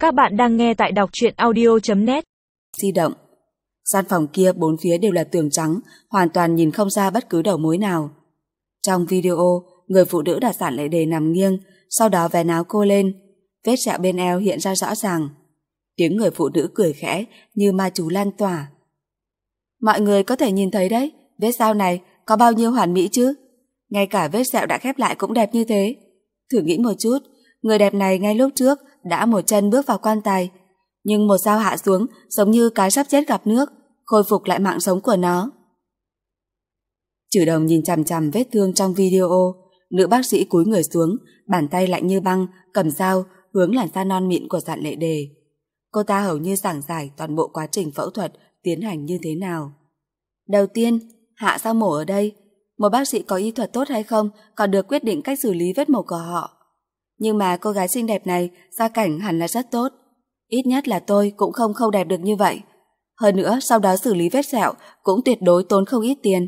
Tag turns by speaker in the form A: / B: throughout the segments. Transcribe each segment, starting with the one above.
A: Các bạn đang nghe tại đọc truyện audio.net.
B: Di động. Gian phòng kia bốn phía đều là tường trắng, hoàn toàn nhìn không ra bất cứ đầu mối nào. Trong video, người phụ nữ đặt Giản Lệ Đề nằm nghiêng, sau đó vén áo cô lên, vết sẹo bên eo hiện ra rõ ràng. Tiếng người phụ nữ cười khẽ như ma chú lan tỏa. Mọi người có thể nhìn thấy đấy, vết dao này có bao nhiêu hoàn mỹ chứ? Ngay cả vết sẹo đã khép lại cũng đẹp như thế. Thử nghĩ một chút, người đẹp này ngay lúc trước đã một chân bước vào quan tài, nhưng một dao hạ xuống giống như cá sắp chết gặp nước, khôi phục lại mạng sống của nó. Trừ Đồng nhìn chằm chằm vết thương trong video, nữ bác sĩ cúi người xuống, bàn tay lạnh như băng, cầm dao hướng làn da non mịn của Giản Lệ Đề. Cô ta hầu như giảng giải toàn bộ quá trình phẫu thuật tiến hành như thế nào. Đầu tiên, hạ dao mổ ở đây. Một bác sĩ có y thuật tốt hay không còn được quyết định cách xử lý vết mổ của họ. Nhưng mà cô gái xinh đẹp này gia cảnh hẳn là rất tốt. Ít nhất là tôi cũng không khâu đẹp được như vậy. Hơn nữa sau đó xử lý vết sẹo cũng tuyệt đối tốn không ít tiền.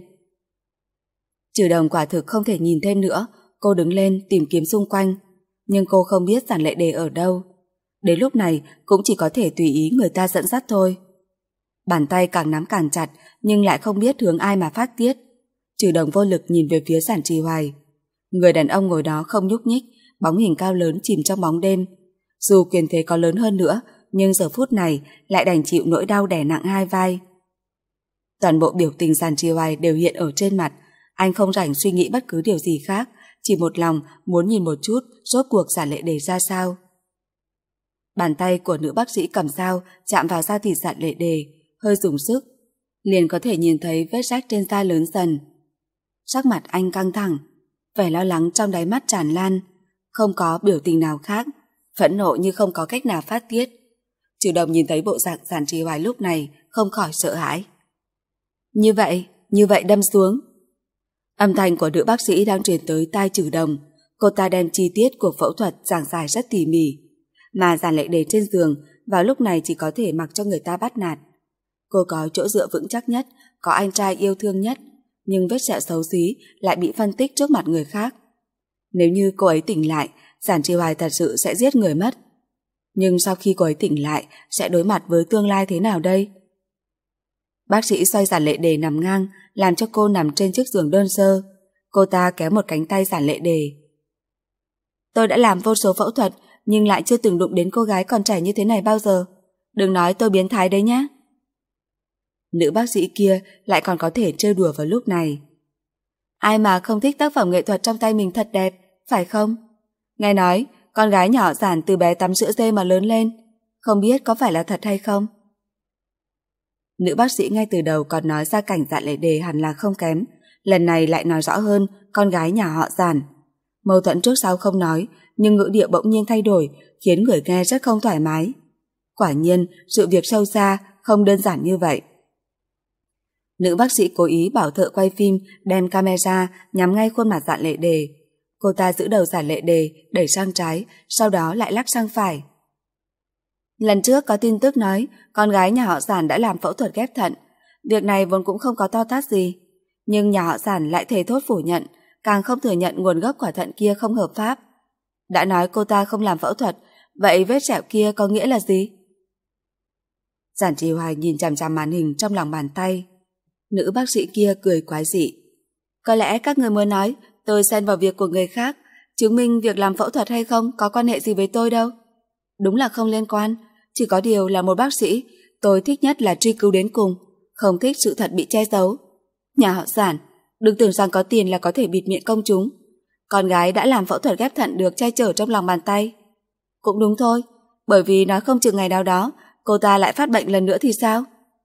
B: Trừ Đồng quả thực không thể nhìn thêm nữa. Cô đứng lên tìm kiếm xung quanh, nhưng cô không biết Giản Lệ Đề ở đâu. Đến lúc này cũng chỉ có thể tùy ý người ta dẫn dắt thôi. Bàn tay càng nắm càng chặt, nhưng lại không biết hướng ai mà phát tiết. Trừ Đồng vô lực nhìn về phía Giản Trì Hoài. Người đàn ông ngồi đó không nhúc nhích, bóng hình cao lớn chìm trong bóng đêm. Dù quyền thế có lớn hơn nữa, nhưng giờ phút này lại đành chịu nỗi đau đè nặng hai vai. Toàn bộ biểu tình Giản Trì Hoài đều hiện ở trên mặt. Anh không rảnh suy nghĩ bất cứ điều gì khác, chỉ một lòng muốn nhìn một chút rốt cuộc Giản Lệ Đề ra sao. Bàn tay của nữ bác sĩ cầm dao chạm vào da thịt Giản Lệ Đề, hơi dùng sức, liền có thể nhìn thấy vết rách trên da lớn dần. Sắc mặt anh căng thẳng, vẻ lo lắng trong đáy mắt tràn lan, không có biểu tình nào khác, phẫn nộ như không có cách nào phát tiết. Trừ Đồng nhìn thấy bộ dạng Giản Trì Hoài lúc này không khỏi sợ hãi. Như vậy đâm xuống. Âm thanh của nữ bác sĩ đang truyền tới tai Trừ Đồng. Cô ta đem chi tiết của phẫu thuật giảng giải rất tỉ mỉ, mà Giản Lệ Đề trên giường vào lúc này chỉ có thể mặc cho người ta bắt nạt. Cô có chỗ dựa vững chắc nhất, có anh trai yêu thương nhất, nhưng vết sẹo xấu xí lại bị phân tích trước mặt người khác. Nếu như cô ấy tỉnh lại, Giản Trì Hoài thật sự sẽ giết người mất. Nhưng sau khi cô ấy tỉnh lại, sẽ đối mặt với tương lai thế nào đây? Bác sĩ xoay Giản Lệ Đề nằm ngang, làm cho cô nằm trên chiếc giường đơn sơ. Cô ta kéo một cánh tay Giản Lệ Đề. Tôi đã làm vô số phẫu thuật, nhưng lại chưa từng đụng đến cô gái còn trẻ như thế này bao giờ. Đừng nói tôi biến thái đấy nhé. Nữ bác sĩ kia lại còn có thể trêu đùa vào lúc này. Ai mà không thích tác phẩm nghệ thuật trong tay mình thật đẹp, phải không? Nghe nói, con gái nhỏ Giản từ bé tắm sữa dê mà lớn lên. Không biết có phải là thật hay không? Nữ bác sĩ ngay từ đầu còn nói ra cảnh Giản Lệ Đề hẳn là không kém, lần này lại nói rõ hơn con gái nhà họ Giản. Mâu thuẫn trước sau không nói, nhưng ngữ điệu bỗng nhiên thay đổi, khiến người nghe rất không thoải mái. Quả nhiên, sự việc sâu xa, không đơn giản như vậy. Nữ bác sĩ cố ý bảo thợ quay phim đem camera nhắm ngay khuôn mặt Giản Lệ Đề. Cô ta giữ đầu Giản Lệ Đề đẩy sang trái, sau đó lại lắc sang phải. Lần trước có tin tức nói con gái nhà họ Giản đã làm phẫu thuật ghép thận. Việc này vốn cũng không có to tát gì, nhưng nhà họ Giản lại thề thốt phủ nhận, càng không thừa nhận nguồn gốc quả thận kia không hợp pháp. Đã nói cô ta không làm phẫu thuật, vậy vết sẹo kia có nghĩa là gì? Giản Trì Hoài nhìn chằm chằm màn hình trong lòng bàn tay. Nữ bác sĩ kia cười quái dị. Có lẽ các người muốn nói tôi xen vào việc của người khác, chứng minh việc làm phẫu thuật hay không có quan hệ gì với tôi đâu. Đúng là không liên quan, chỉ có điều là một bác sĩ, tôi thích nhất là truy cứu đến cùng, không thích sự thật bị che giấu. Nhà họ Giản, đừng tưởng rằng có tiền là có thể bịt miệng công chúng. Con gái đã làm phẫu thuật ghép thận được che chở trong lòng bàn tay. Cũng đúng thôi, bởi vì nói không chừng ngày nào đó cô ta lại phát bệnh lần nữa thì sao?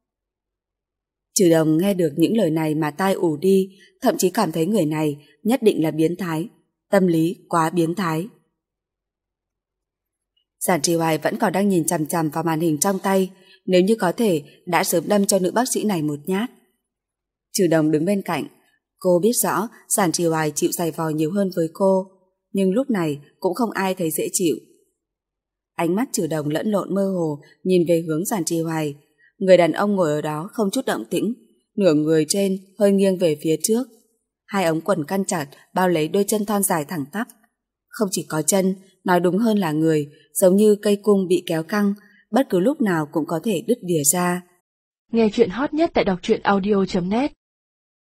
B: Trừ Đồng nghe được những lời này mà tai ù đi, thậm chí cảm thấy người này nhất định là biến thái, tâm lý quá biến thái. Giản Trì Hoài vẫn còn đang nhìn chằm chằm vào màn hình trong tay, nếu như có thể đã sớm đâm cho nữ bác sĩ này một nhát. Trừ Đồng đứng bên cạnh, cô biết rõ Giản Trì Hoài chịu giày vò nhiều hơn với cô, nhưng lúc này cũng không ai thấy dễ chịu. Ánh mắt Trừ Đồng lẫn lộn mơ hồ nhìn về hướng Giản Trì Hoài. Người đàn ông ngồi ở đó không chút động tĩnh, nửa người trên hơi nghiêng về phía trước. Hai ống quần căn chặt bao lấy đôi chân thon dài thẳng tắp. Không chỉ có chân nói đúng hơn là người, giống như cây cung bị kéo căng, bất cứ lúc nào cũng có thể đứt lìa ra.
A: Nghe chuyện hot nhất tại đọc truyện audio.net